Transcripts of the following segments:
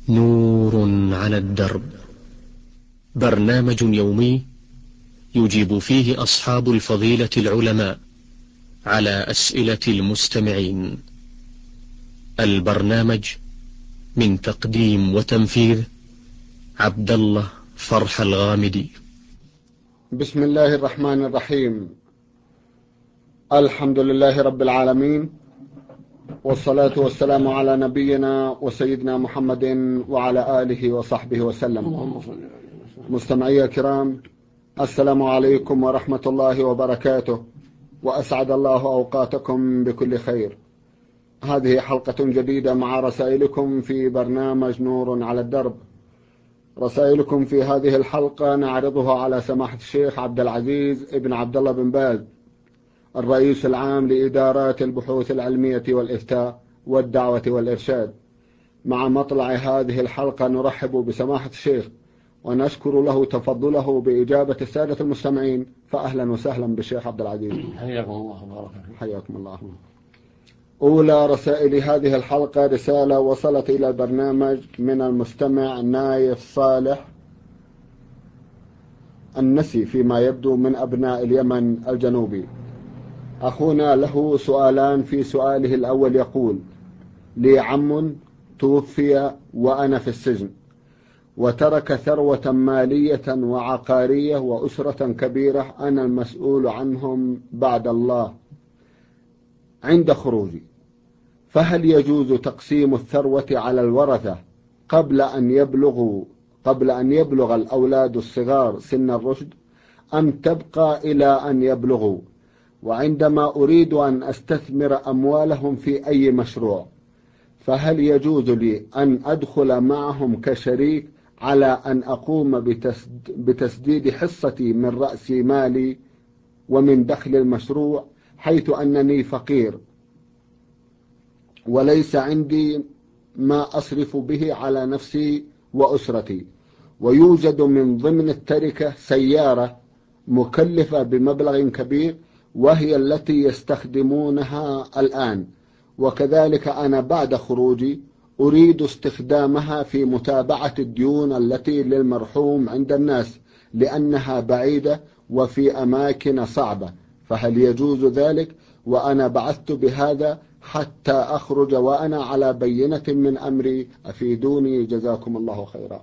نور على الدرب، برنامج يومي يجيب فيه أصحاب الفضيلة العلماء على أسئلة المستمعين. البرنامج من تقديم وتنفيذ عبد الله فرح الغامدي. بسم الله الرحمن الرحيم. الحمد لله رب العالمين، والصلاة والسلام على نبينا وسيدنا محمد وعلى آله وصحبه وسلم. مستمعي الكرام، السلام عليكم ورحمة الله وبركاته، وأسعد الله أوقاتكم بكل خير. هذه حلقة جديدة مع رسائلكم في برنامج نور على الدرب. رسائلكم في هذه الحلقة نعرضها على سماحة الشيخ عبد العزيز ابن عبد الله بن باز، الرئيس العام لإدارات البحوث العلمية والإفتاء والدعوة والإرشاد. مع مطلع هذه الحلقة نرحب بسماحة الشيخ ونشكر له تفضله بإجابة السادة المستمعين، فأهلا وسهلا بالشيخ عبد العزيز. حياكم الله وبارك فيكم. حياكم الله. أولى رسائل هذه الحلقة رسالة وصلت إلى البرنامج من المستمع نايف صالح النسي فيما يبدو من أبناء اليمن الجنوبي. أخونا له سؤالان. في سؤاله الأول يقول: لي عم توفي وأنا في السجن، وترك ثروة مالية وعقارية وأسرة كبيرة أنا المسؤول عنهم بعد الله عند خروجي، فهل يجوز تقسيم الثروة على الورثة قبل أن يبلغ الأولاد الصغار سن الرشد، أم تبقى إلى أن يبلغوا، وعندما أريد أن أستثمر أموالهم في أي مشروع فهل يجوز لي أن أدخل معهم كشريك على أن أقوم بتسديد حصتي من رأس مالي ومن دخل المشروع، حيث أنني فقير وليس عندي ما أصرف به على نفسي وأسرتي، ويوجد من ضمن التركة سيارة مكلفة بمبلغ كبير وهي التي يستخدمونها الآن، وكذلك أنا بعد خروجي أريد استخدامها في متابعة الديون التي للمرحوم عند الناس لأنها بعيدة وفي أماكن صعبة، فهل يجوز ذلك؟ وأنا بعثت بهذا حتى أخرج وأنا على بينة من أمري، أفيدوني جزاكم الله خيرا.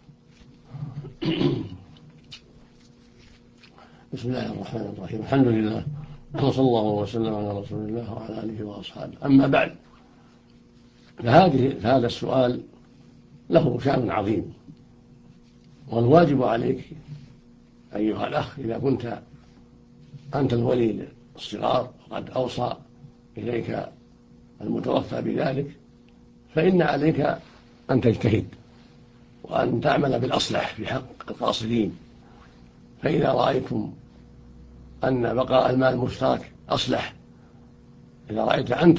بسم الله الرحمن الرحيم. الحمد لله، وصلى الله وسلم على رسول الله وعلى آله وأصحابه. أما بعد، فهذا السؤال له شأن عظيم، والواجب عليك أيها الأخ إذا كنت أنت الولي الصغار وقد أوصى إليك المتوفى بذلك، فإن عليك أن تجتهد وأن تعمل بالأصلح في حق القاصرين. فإذا رأيتم أن بقاء المال المشترك أصلح، إذا رأيت أنت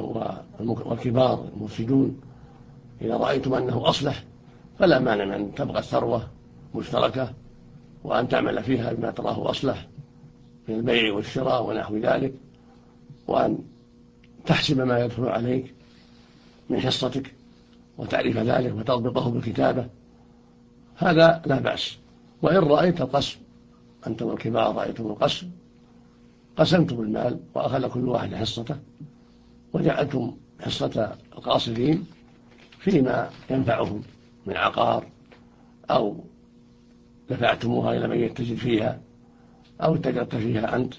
والكبار المفسدون إذا رأيتم أنه أصلح، فلا مانع من أن تبقى الثروة مشتركة وأن تعمل فيها بما تراه أصلح من البيع والشراء ونحو ذلك، وأن تحسب ما يدخل عليك من حصتك وتعرف ذلك وتضبطه بالكتابة، هذا لا بأس. وإن رأيت القسم، أنت والكبار رأيتم القسم، قسمتم المال وأخذ كل واحد حصته، وجعلتم حصة القاصرين فيما ينفعهم من عقار، أو دفعتموها إلى من يتجر فيها، أو اتجرت فيها أنت،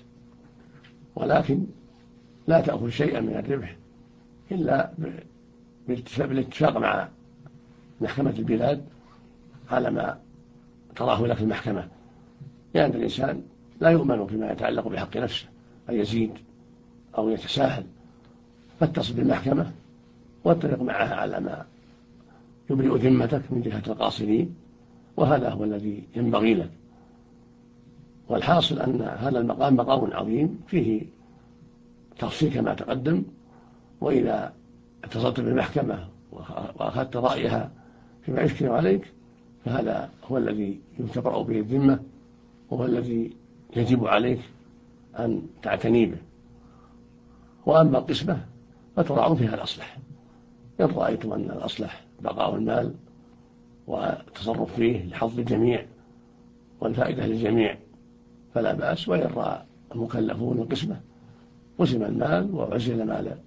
ولكن لا تأخذ شيئا من الربح إلا بالاتفاق مع محكمة البلاد على ما تراه لك المحكمة، لأن الإنسان لا يؤمن فيما يتعلق بحق نفسه أن يزيد أو يتساهل، فاتصل بالمحكمة واتفق معها على ما يبرئ ذمتك من جهة القاصرين، وهذا هو الذي ينبغي لك. والحاصل أن هذا المقام مقام عظيم فيه تفصيل كما تقدم، وإذا اتصلت بالمحكمة وأخذت رأيها فيما يشكل عليك فهذا هو الذي يتبرأ به الذمة، وهو الذي يجب عليك أن تعتني به. وأما القسمة فتراعون فيها الأصلح. إن رأيتم أن الأصلح بقاء المال والتصرف فيه لحظ الجميع والفائدة للجميع فلا بأس. وإن رأى المكلفون القسمة قسم المال وعزل مال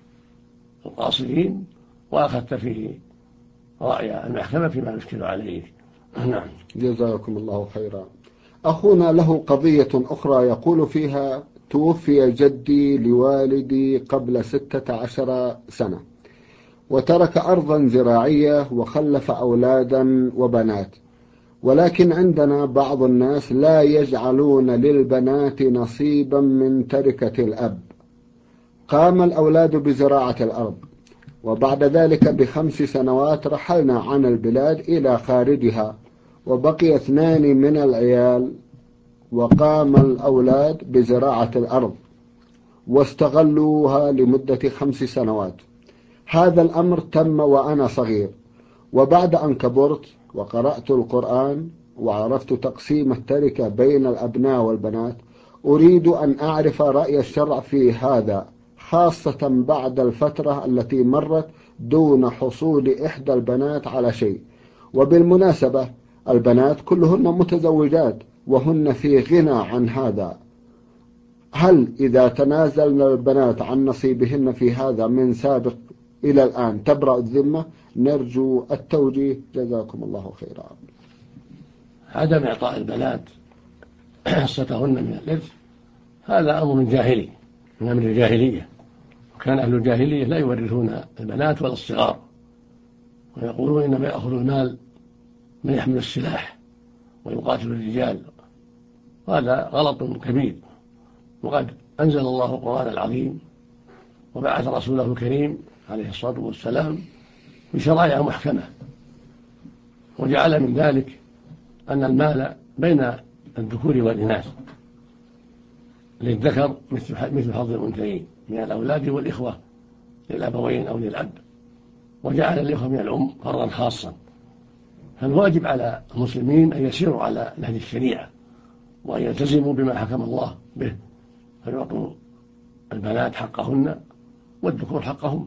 القاصرين وأخذت فيه رأي المحكمة فيما يشكل عليه. نعم. جزاكم الله خيرا. أخونا له قضية أخرى يقول فيها: توفي جدي لوالدي قبل 16 سنة وترك أرضا زراعية وخلف أولادا وبنات، ولكن عندنا بعض الناس لا يجعلون للبنات نصيبا من تركة الأب. قام الأولاد بزراعة الأرض، وبعد ذلك ب5 سنوات رحلنا عن البلاد إلى خارجها، وبقي 2 من العيال، وقام الأولاد بزراعة الأرض واستغلوها لمدة 5 سنوات. هذا الأمر تم وأنا صغير، وبعد أن كبرت وقرأت القرآن وعرفت تقسيم التركة بين الأبناء والبنات، أريد أن أعرف رأي الشرع في هذا، خاصة بعد الفترة التي مرت دون حصول إحدى البنات على شيء. وبالمناسبة البنات كلهن متزوجات وهن في غنى عن هذا. هل إذا تنازلنا البنات عن نصيبهن في هذا من سابق إلى الآن تبرأ الذمة؟ نرجو التوجيه، جزاكم الله خيرا. عدم إعطاء البنات حصتهن من الإرث هذا أمر جاهلي من أمر الجاهلية، وكان أهل الجاهلية لا يورثون البنات ولا الصغار، ويقولون إنما يأخذ المال من يحمل السلاح ويقاتل الرجال، وهذا غلط كبير. وقد أنزل الله القرآن العظيم وبعث رسوله الكريم عليه الصلاة والسلام بشرائع محكمة، وجعل من ذلك أن المال بين الذكور والإناث للذكر مثل حظ الأنثيين من الأولاد والإخوة للأبوين أو للأب، وجعل الإخوة من الأم فرضا خاصا. فالواجب على المسلمين أن يسيروا على نهج الشريعة وأن يلتزموا بما حكم الله به، فيعطوا البنات حقهن والذكور حقهم،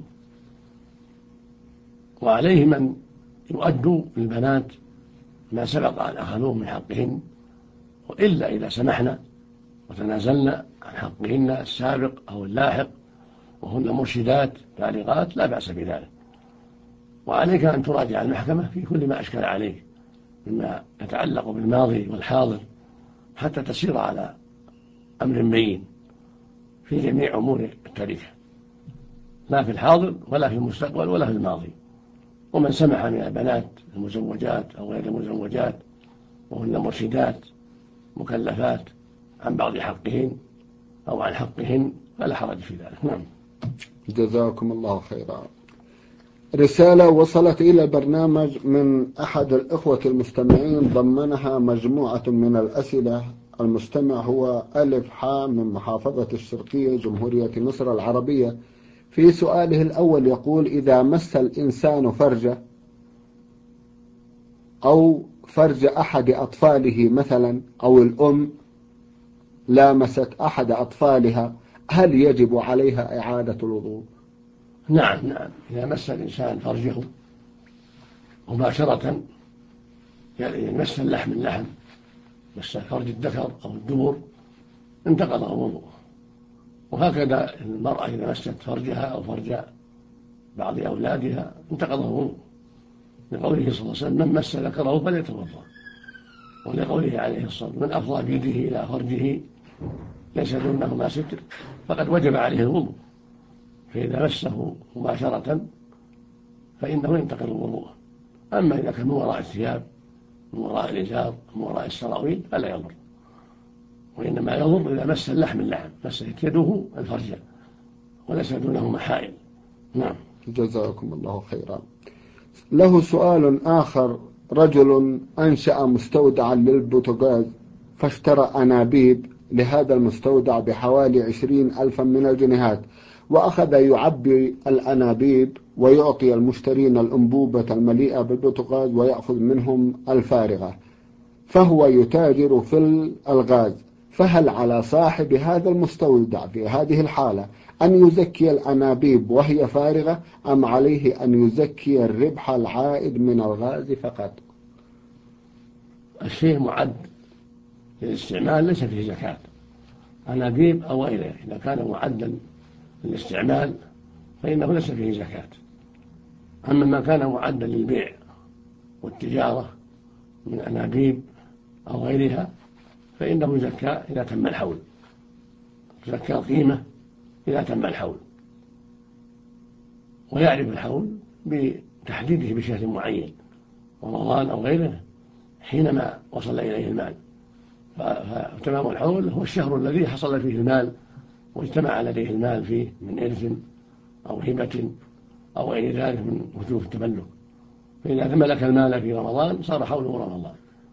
وعليهم أن يؤدوا للبنات ما سبق أن أخذوه من حقهن، وإلا إذا سمحنا وتنازلنا عن حقهن السابق أو اللاحق وهن مرشدات بالغات لا بأس بذلك. وعليك أن تراجع المحكمة في كل ما أشكل عليك مما يتعلق بالماضي والحاضر حتى تسير على أمر بين في جميع أمور التاريخ، لا في الحاضر ولا في المستقبل ولا في الماضي. ومن سمح من البنات المزوجات أو غير المزوجات وهن مرشدات مكلفات عن بعض حقهن أو عن حقهن فلا حرج في ذلك. نعم. جزاكم الله خيرا. رسالة وصلت إلى البرنامج من أحد الإخوة المستمعين ضمنها مجموعة من الأسئلة. المستمع هو ألف حا من محافظة الشرقية جمهورية مصر العربية. في سؤاله الأول يقول: إذا مس الإنسان فرجه أو فرج أحد أطفاله مثلا، أو الأم لامست أحد أطفالها، هل يجب عليها إعادة الوضوء؟ نعم، إذا مس الإنسان فرجه مباشرة، يعني مس اللحم مس فرج الذكر أو الدبر، انتقض الوضوء. وهكذا المرأة إذا مست فرجها أو فرج بعض أولادها انتقض الوضوء، لقوله صلى الله عليه وسلم: من مس ذكره فليتوضأ. ولقوله عليه الصلاة والسلام: من أفضى بيده إلى فرجه ليس دونهما ستر فقد وجب عليه الوضوء. فإذا مسه مباشرة فإنه ينتقض الوضوء. أما إذا كان من وراء الثياب، من وراء الإزار، من وراء السراويل فلا يضر، وإنما يضر إذا مس اللحم مست يده الفرج وليس دونه محائل. نعم. جزاكم الله خيرا. له سؤال آخر: رجل أنشأ مستودعا للبوتاغاز فاشترى أنابيب لهذا المستودع بحوالي 20,000 من الجنيهات، وأخذ يعبي الأنابيب ويعطي المشترين الأنبوبة المليئة بالبوتاغاز ويأخذ منهم الفارغة، فهو يتاجر في الغاز. فهل على صاحب هذا المستودع في هذه الحالة أن يزكي الأنابيب وهي فارغة، أم عليه أن يزكي الربح العائد من الغاز فقط؟ الشيء معد للاستعمال ليس فيه زكاة، أنابيب أو غيره إذا كان معدا للاستعمال فإنه ليس فيه زكاة. أما ما كان معدا للبيع والتجارة من أنابيب أو غيرها فإنه زكاة إذا تم الحول، زكاة قيمة إذا تم الحول، ويعرف الحول بتحديده بشهر معين رمضان أو غيره حينما وصل إليه المال، فتمام الحول هو الشهر الذي حصل فيه المال واجتمع لديه المال فيه من إرث أو هبة أو غير ذلك من وجوه التملك. فإذا ملك المال في رمضان صار حوله رمضان،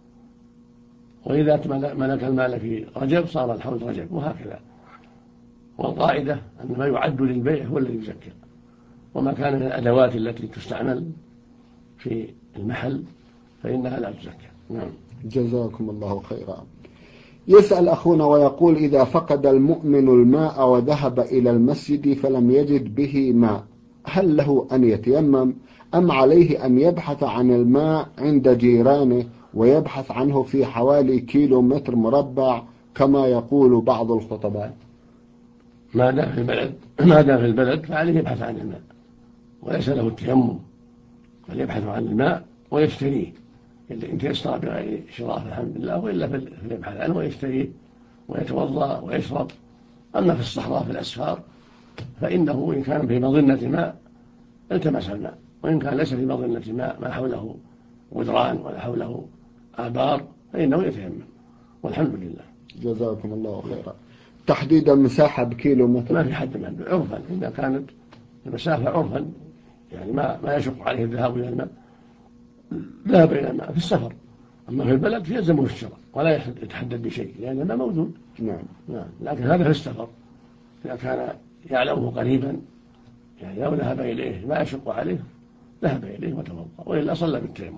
وإذا ملك المال في رجب صار الحول رجب، وهكذا. والقاعدة أن ما يعد للبيع هو الذي يزكى، وما كان من الأدوات التي تستعمل في المحل فإنها لا تزكى. نعم. جزاكم الله خيرا. يسأل أخونا ويقول: إذا فقد المؤمن الماء وذهب إلى المسجد فلم يجد به ماء، هل له أن يتيمم أم عليه أن يبحث عن الماء عند جيرانه ويبحث عنه في حوالي كيلومتر مربع كما يقول بعض الخطباء؟ ما دام في البلد فعليه يبحث عن الماء وليس له التيمم، بل يبحث عن الماء ويشتريه إن تيسر بغير شراء الحمد لله، وإلا فليبحث عنه ويشتريه ويتوضأ ويشرب. أما في الصحراء في الأسفار فإنه إن كان في مظنة ماء التمس الماء، وإن كان ليس في مظنة ماء ما حوله غدران ولا حوله آبار فإنه يتيمم، والحمد لله. جزاكم الله خيرا. تحديد المساحة بكيلومتر؟ ما في حد من عرفا، إذا كانت المسافة عرفا يعني ما يشق عليه الذهاب إلى الماء ذهب إلى الماء في السفر. أما في البلد يلزمه الشراء ولا يتحدد بشيء لأن الماء موجود. نعم. لكن هذا في السفر إذا كان يعلمه قريبا، يعني لو ذهب إليه ما يشق عليه ذهب إليه وتوضأ، وإلا صلى بالتيمم.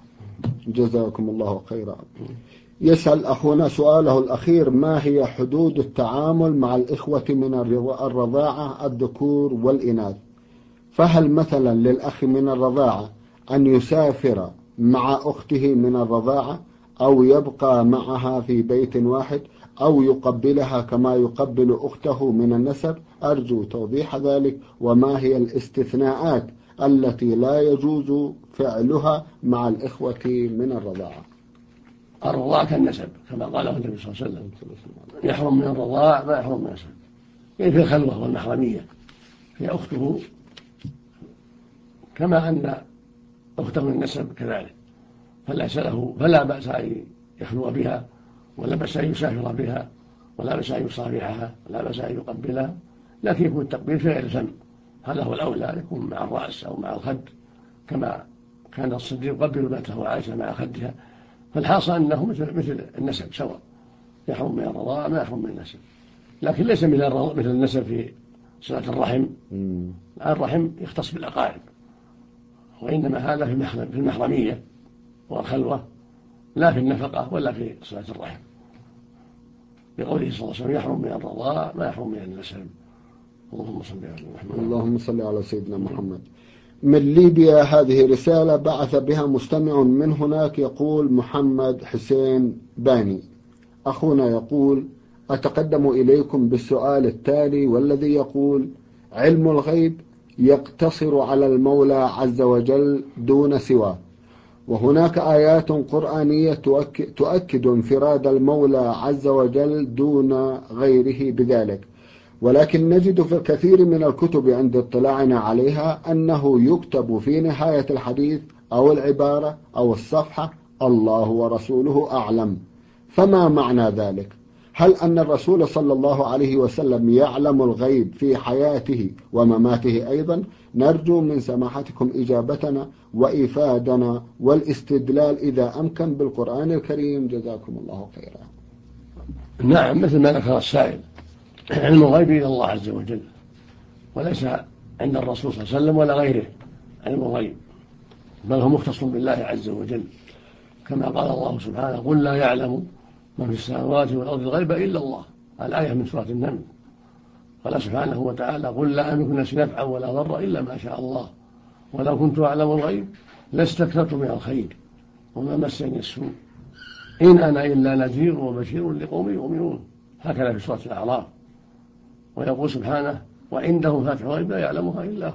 جزاكم الله خيرا. يسأل أخونا سؤاله الأخير: ما هي حدود التعامل مع الإخوة من الرضاعة الذكور والإناث؟ فهل مثلا للأخ من الرضاعة أن يسافر مع أخته من الرضاعة أو يبقى معها في بيت واحد أو يقبلها كما يقبل أخته من النسب؟ أرجو توضيح ذلك، وما هي الاستثناءات التي لا يجوز فعلها مع الإخوة من الرضاعة؟ الرضاعة كالنسب كما قاله النبي صلى الله عليه وسلم: يحرم من الرضاعة ما يحرم من النسب. يعني في الخلوة والمحرمية هي أخته كما أن أخته من النسب كذلك، فلا بأس أن يخلو بها، ولا بأس أن يسافر بها، ولا بأس أن يصافحها، ولا بأس أن يقبلها، لكن يكون التقبيل في غير فم، هذا هو الأولى، يكون مع الرأس أو مع الخد كما كان الصديق يقبل بنته عائشة مع خدها. فالحاصل أنه مثل النسب سواء، يحرم من الرضاعة ما يحرم من النسب، لكن ليس مثل النسب في صلة الرحم. الرحم يختص بالأقارب، وإنما هذا في المحرمية والخلوة، لا في النفقة ولا في صلة الرحم، بقوله صلى الله عليه وسلم: يحرم من الرضاعة ما يحرم من النسب. اللهم صل على محمد. اللهم صل على سيدنا محمد. من ليبيا هذه رسالة بعث بها مستمع من هناك، يقول محمد حسين باني: أخونا يقول: أتقدم إليكم بالسؤال التالي، والذي يقول: علم الغيب يقتصر على المولى عز وجل دون سواه، وهناك آيات قرآنية تؤكد انفراد المولى عز وجل دون غيره بذلك، ولكن نجد في الكثير من الكتب عند اطلاعنا عليها أنه يكتب في نهاية الحديث أو العبارة أو الصفحة: الله ورسوله أعلم. فما معنى ذلك؟ هل أن الرسول صلى الله عليه وسلم يعلم الغيب في حياته ومماته أيضا؟ نرجو من سماحتكم إجابتنا وإفادنا والاستدلال إذا أمكن بالقرآن الكريم، جزاكم الله خيرا. نعم، مثل ما ذكر السائل، علم الغيب إلى الله عز وجل، وليس عند الرسول صلى الله عليه وسلم ولا غيره علم الغيب، بل هو مختص بالله عز وجل، كما قال الله سبحانه: قل لا يعلم من في السماوات والأرض الغيب إلا الله. الآية من سورة النمل. قال سبحانه وتعالى: قل لا أملك لنفسي نفعا ولا ضرا إلا ما شاء الله، ولو كنت أعلم الغيب لاستكثرت من الخير وما مسني السوء إن أنا إلا نذير وبشير لقوم يؤمنون، هكذا في سورة الأعراف. ويقول سبحانه وعنده مفاتح الغيب لا يعلمها إلا هو.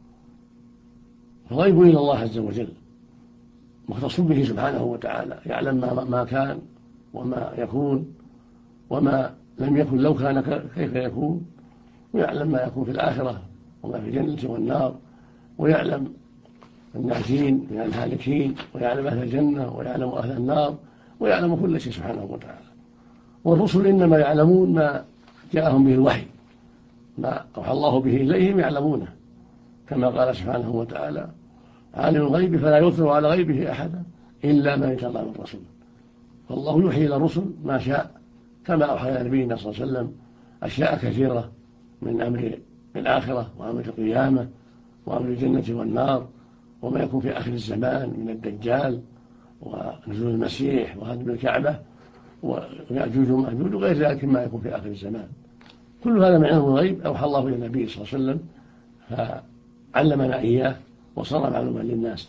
الغيب إلى الله عز وجل، مختص به سبحانه وتعالى، يعلم ما كان وما يكون وما لم يكن لو كان كيف يكون، ويعلم ما يكون في الآخرة وما في الجنة والنار، ويعلم الناجين من الهالكين، ويعلم أهل الجنة ويعلم أهل النار، ويعلم كل شيء سبحانه وتعالى. والرسل إنما يعلمون ما جاءهم به الوحي، ما أوحى الله به إليهم يعلمونه، كما قال سبحانه وتعالى عالم الغيب فلا يظهر على غيبه أحدا إلا من ارتضى من رسول. فالله يوحي إلى الرسل ما شاء، كما أوحى إلى نبينا صلى الله عليه وسلم أشياء كثيرة من أمر الآخرة وأمر القيامة وأمر الجنة والنار، وما يكون في آخر الزمان من الدجال ونزول المسيح وهدم الكعبة ويأجوج ومأجوج وغير ذلك مما يكون في آخر الزمان. كل هذا من علم الغيب أوحى الله إلى النبي صلى الله عليه وسلم فعلمنا إياه وصار معلوما للناس.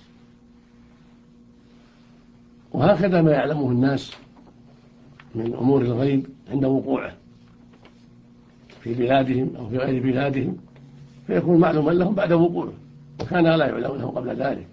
وهكذا ما يعلمه الناس من أمور الغيب عند وقوعه في بلادهم أو في غير بلادهم، فيكون معلوما لهم بعد وقوعه، وكان لا يعلمونه قبل ذلك.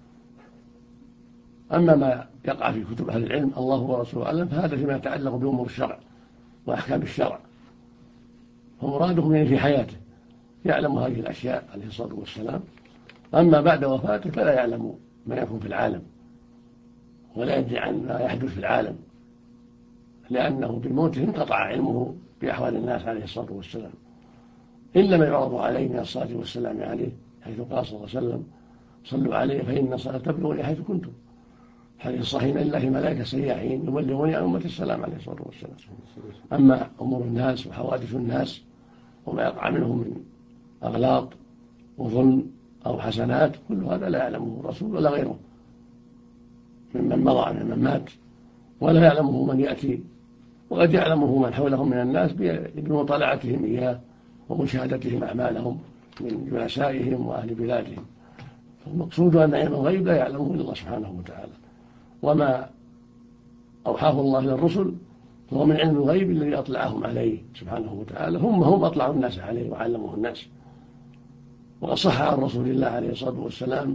أما ما يقع في كتب أهل العلم الله ورسوله أعلم، فهذا فيما يتعلق بأمور الشرع وأحكام الشرع، فمرادهم يعني في حياته يعلم هذه الأشياء عليه الصلاة والسلام. أما بعد وفاته فلا يعلم ما يكون في العالم ولا يدري عن ما يحدث في العالم، لأنه بموته انقطع علمه بأحوال الناس عليه الصلاة والسلام، إلا ما يعرض عليه من الصلاة والسلام عليه، حيث قال صلى الله عليه وسلم صلوا عليه فإن الصلاة تبلغني حيث كنتم. حديث صحيح لله ملائكة سياحين يبلغوني عن أمة السلام عليه الصلاة والسلام. أما أمور الناس وحوادث الناس وما يقع منهم من أغلاط وظلم أو حسنات، كل هذا لا يعلمه الرسول ولا غيره ممن مضى ممن مات، ولا يعلمه من يأتي، وقد يعلمه من حولهم من الناس بمطالعتهم إياه ومشاهدتهم أعمالهم من جلسائهم وأهل بلادهم. فالمقصود أن علم الغيب لا يعلمه إلا الله سبحانه وتعالى، وما أوحاه الله إلى الرسل فهو من علم الغيب الذي أطلعهم عليه سبحانه وتعالى، هم أطلعوا الناس عليه وعلموه الناس. وقد صح عن رسول الله عليه الصلاة والسلام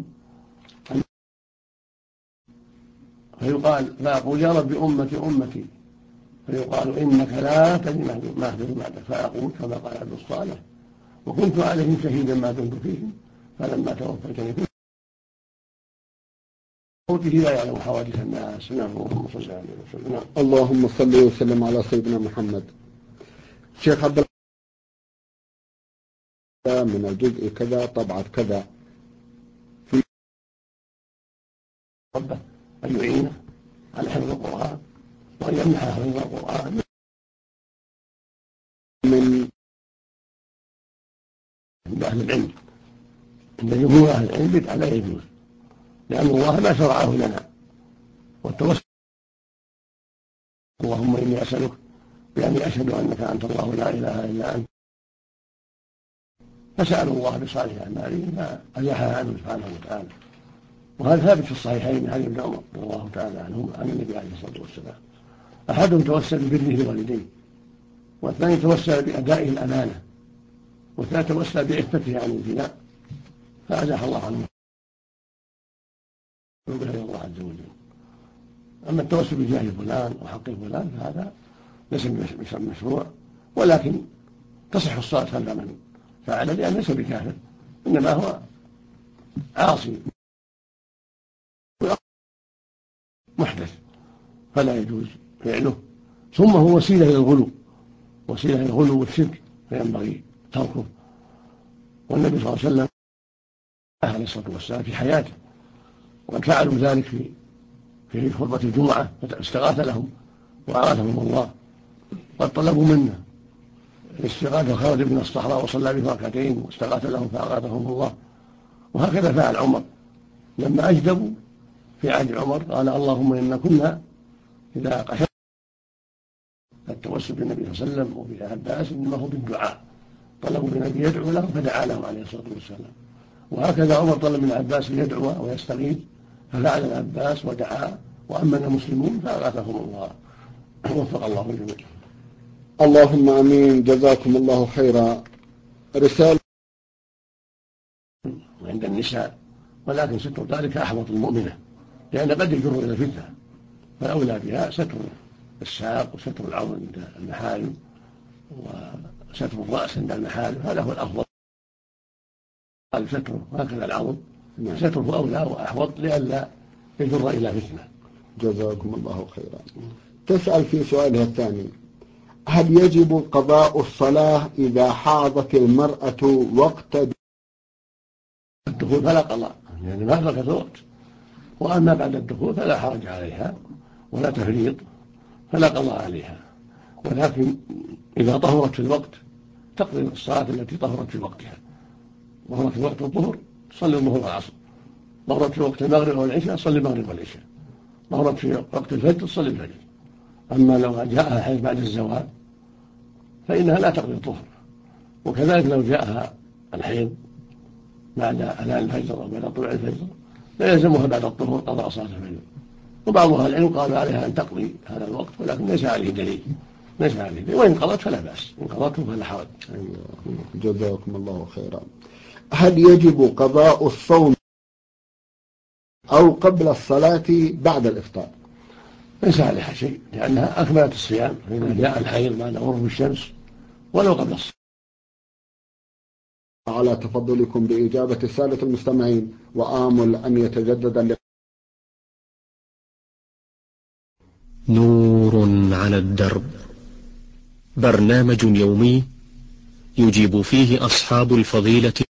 فيقول يا رب أمتي أمتي، فيقال إنك لا تدري ما أحدث بعدك، فأقول كما قال عبد الصالح وكنت عليهم شهيدا ما دمت فيهم فلما توفيتني كنت موته لا يعلم حوادث الناس. نعم. اللهم صل على وسلم. اللهم صل وسلم على سيدنا محمد. شيخ عبد الله من الجزء كذا طبعة كذا في ربه أن يعينه على حفظ القرآن وأن يمنح حفظ القرآن من أهل العلم. عند جمهور أهل العلم بدعة لا يجوز، لأن الله ما شرعه لنا. والتوسل اللهم إني أسألك بأني أشهد أنك أنت الله لا إله إلا أنت، فسألوا الله بصالح أعمالهم فأزاحها عنه سبحانه وتعالى. وهذا ثابت في الصحيحين من حديث ابن عمر رضي الله تعالى عنهما عن النبي عليه الصلاة والسلام. أحدهم توسل ببره لوالديه، والثاني توسل بأدائه الأمانة، والثالث توسل بعفته عن الزنا فأزاح الله عنه إلى الله عز وجل. أما التوسل بجاه فلان وحق فلان فهذا ليس بمشروع، ولكن تصح الصلاة خلف من فعل، لأن ليس بكافر، إنما هو عاصي محدث فلا يجوز فعله، ثم هو وسيلة للغلو والشرك فينبغي تركه. والنبي صلى الله عليه وسلم عليه الصلاة والسلام في حياته وقد فعلوا ذلك في خطبة الجمعة فاستغاث لهم وأغاثهم الله، قد طلبوا منه الاستغاثة خرج من الصحراء وصلى بهم ركعتين واستغاث لهم فأغاثهم الله. وهكذا فعل عمر لما أجدبوا في عهد عمر قال اللهم إنا كنا إذا قشرنا التوسل بالنبي صلى الله عليه وسلم وبن عباس إنما هو بالدعاء، طلبوا من النبي يدعو لهم فدعا لهم عليه الصلاة والسلام. وهكذا عمر طلب من عباس ليدعو ويستغيث ففعل العباس ودعا وأما المسلمون فأغاثهم الله، وفق الله الجميع. اللهم آمين. جزاكم الله خيرا. رسالة عند النساء، ولكن ستر ذلك أحوط المؤمنة، لأن قد يجر إلى الفتنة، فالأولى بها ستر الساق وستر العظم عند المحارم وستر الرأس عند المحارم، هذا هو الأفضل. قال ستره هكذا العظم ستره أولى وأحوط لئلا يجر إلى فتنة. جزاكم الله خيرا. تسأل في سؤالها الثاني: هل يجب قضاء الصلاة إذا حاضت المرأة وقت الدخول؟ فلا قضاء، يعني ما أدركت الوقت. وأما بعد الدخول فلا حرج عليها ولا تفريط، فلا قضاء عليها، ولكن إذا طهرت في الوقت تقضي الصلاة التي طهرت في وقتها. طهرت في وقت الظهر تصلي الظهر والعصر، طهرت في وقت المغرب والعشاء تصلي المغرب والعشاء، طهرت في وقت الفجر تصلي الفجر. أما لو جاءها حيث بعد الزوال فإنها لا تقضي الظهر، وكذلك لو جاءها الحيض بعد أذان الفجر أو بعد طلوع الفجر لا يلزمها بعد الظهر قضاء صلاة الفجر. وبعض أهل العلم قالوا عليها أن تقضي هذا الوقت، ولكن ليس عليه دليل، ليس عليه دليل، وإن قضت فلا بأس، إن قضته فلا حرج. جزاكم الله خيرا. هل يجب قضاء الصوم أو قبل الصلاة بعد الإفطار؟ ليس عليها شيء، لأنها أكملت الصيام، فإذا جاء الحيض بعد غروب الشمس ولو قبل الصلاة. على تفضلكم بإجابة السادة المستمعين، وآمل أن يتجدد نور على الدرب، برنامج يومي يجيب فيه أصحاب الفضيلة